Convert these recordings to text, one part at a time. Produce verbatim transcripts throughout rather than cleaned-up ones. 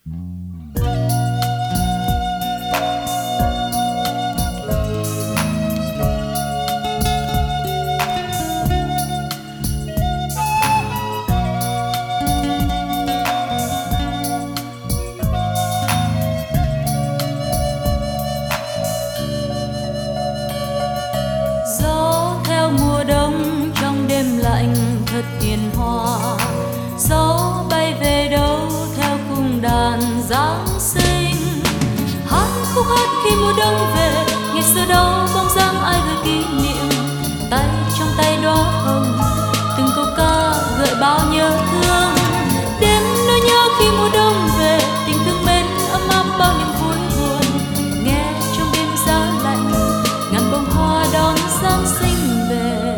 Gió theo mùa đông trong đêm lạnh thật hiền hòa, gió bay về đâu theo cung đàn Giáng sinh. Hát khúc hát khi mùa đông về, ngày xưa đó bóng dáng ai gửi kỷ niệm, tay trong tay đóa hồng, từng câu ca gợi bao nhớ thương. Đêm nỗi nhớ khi mùa đông về, tình thương mến ấm áp bao niềm vui buồn, nghe trong đêm giá lạnh ngàn bông hoa đón Giáng sinh về.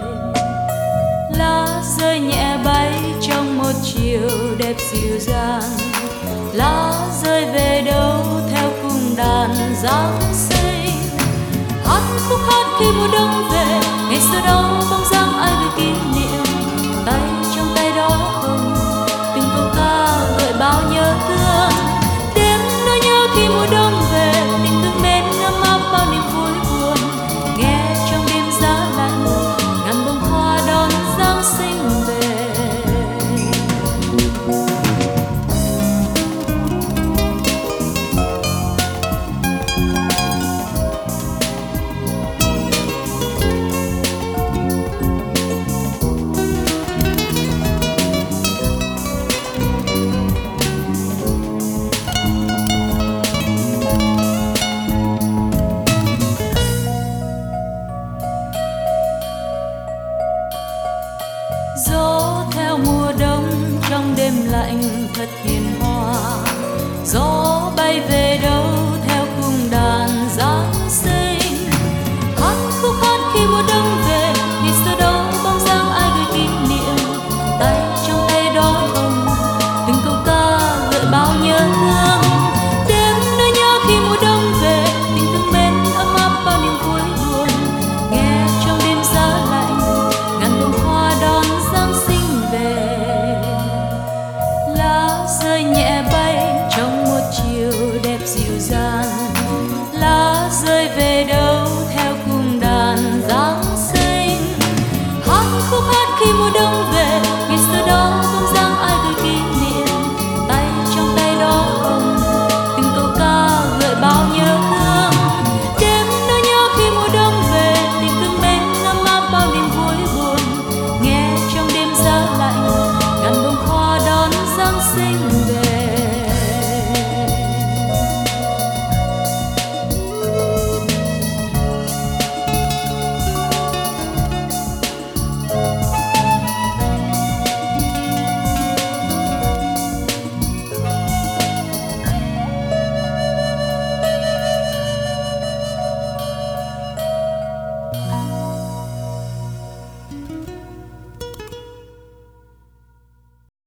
Lá rơi nhẹ bay trong một chiều đẹp dịu dàng, lá rơi về đâu theo cung đàn Giáng sinh. Hát khúc hát khi mùa đông về, ngày xưa đó bóng dáng ai gửi kỷ niệm, tay trong tay đó hồng, từng câu ca gợi bao nhớ thương. Đêm nỗi nhớ khi mùa đông về, tình thương mến ấm áp bao niềm vui buồn, nghe trong đêm giá lạnh ngàn bông hoa đón Giáng sinh về. Gió theo mùa đông trong đêm lạnh thật hiền hòa, gió bay về đâu